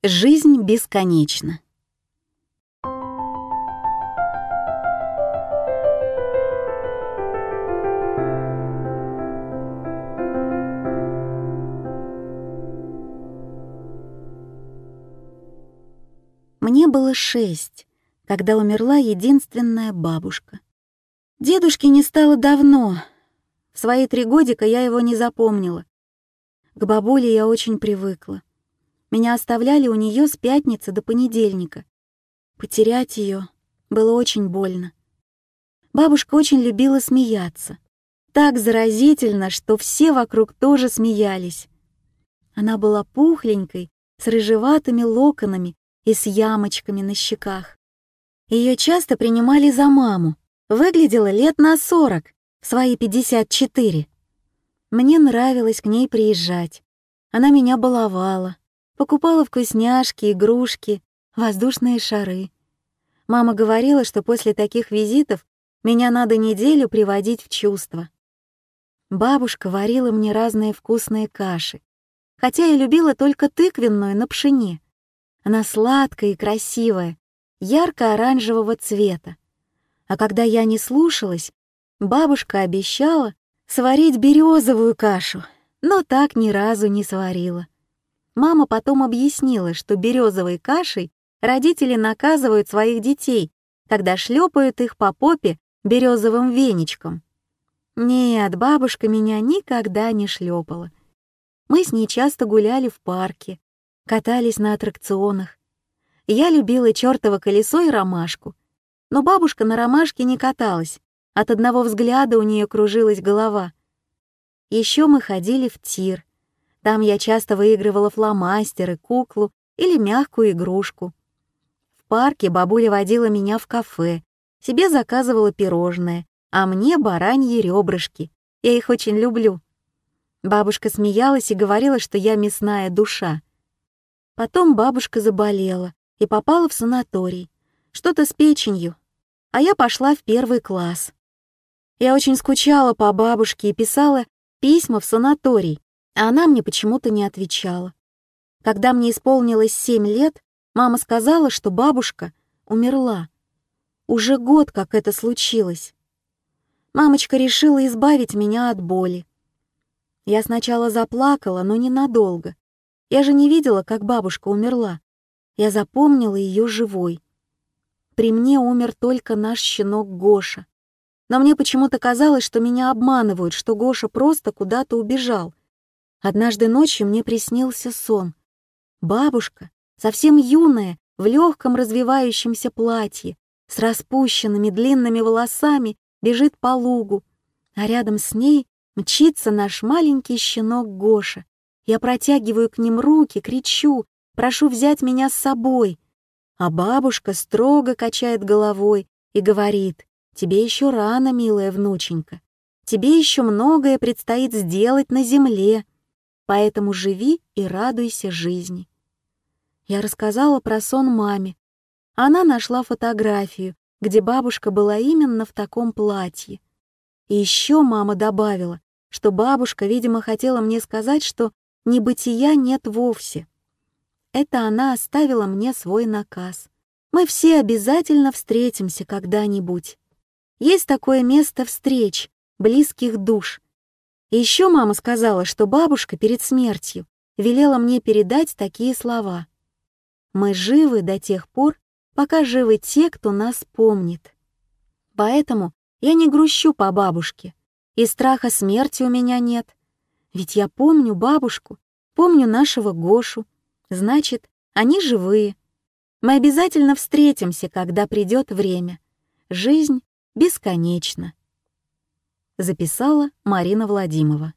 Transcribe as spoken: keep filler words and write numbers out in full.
Жизнь бесконечна. Мне было шесть, когда умерла единственная бабушка. Дедушки не стало давно. В свои три годика я его не запомнила. К бабуле я очень привыкла. Меня оставляли у нее с пятницы до понедельника. Потерять ее было очень больно. Бабушка очень любила смеяться. Так заразительно, что все вокруг тоже смеялись. Она была пухленькой, с рыжеватыми локонами и с ямочками на щеках. Ее часто принимали за маму. Выглядела лет на сорок, в свои пятьдесят четыре. Мне нравилось к ней приезжать. Она меня баловала, покупала вкусняшки, игрушки, воздушные шары. Мама говорила, что после таких визитов меня надо неделю приводить в чувство. Бабушка варила мне разные вкусные каши, хотя я любила только тыквенную на пшене. Она сладкая и красивая, ярко-оранжевого цвета. А когда я не слушалась, бабушка обещала сварить березовую кашу, но так ни разу не сварила. Мама потом объяснила, что березовой кашей родители наказывают своих детей, когда шлепают их по попе березовым веничком. Нет, бабушка меня никогда не шлепала. Мы с ней часто гуляли в парке, катались на аттракционах. Я любила чёртово колесо и ромашку, но бабушка на ромашке не каталась, от одного взгляда у нее кружилась голова. Еще мы ходили в тир. Там я часто выигрывала фломастеры, куклу или мягкую игрушку. В парке бабуля водила меня в кафе, себе заказывала пирожное, а мне бараньи ребрышки. Я их очень люблю. Бабушка смеялась и говорила, что я мясная душа. Потом бабушка заболела и попала в санаторий, что-то с печенью, а я пошла в первый класс. Я очень скучала по бабушке и писала письма в санаторий, а она мне почему-то не отвечала. Когда мне исполнилось семь лет, мама сказала, что бабушка умерла. Уже год, как это случилось. Мамочка решила избавить меня от боли. Я сначала заплакала, но ненадолго. Я же не видела, как бабушка умерла. Я запомнила ее живой. При мне умер только наш щенок Гоша. Но мне почему-то казалось, что меня обманывают, что Гоша просто куда-то убежал. Однажды ночью мне приснился сон. Бабушка, совсем юная, в легком развивающемся платье, с распущенными длинными волосами, бежит по лугу, а рядом с ней мчится наш маленький щенок Гоша. Я протягиваю к ним руки, кричу, прошу взять меня с собой. А бабушка строго качает головой и говорит: «Тебе еще рано, милая внученька. Тебе еще многое предстоит сделать на земле, поэтому живи и радуйся жизни». Я рассказала про сон маме. Она нашла фотографию, где бабушка была именно в таком платье. И еще мама добавила, что бабушка, видимо, хотела мне сказать, что небытия нет вовсе. Это она оставила мне свой наказ. Мы все обязательно встретимся когда-нибудь. Есть такое место встреч, близких душ. И еще мама сказала, что бабушка перед смертью велела мне передать такие слова: «Мы живы до тех пор, пока живы те, кто нас помнит». Поэтому я не грущу по бабушке, и страха смерти у меня нет. Ведь я помню бабушку, помню нашего Гошу. Значит, они живые. Мы обязательно встретимся, когда придет время. Жизнь бесконечна. Записала Марина Владимирова.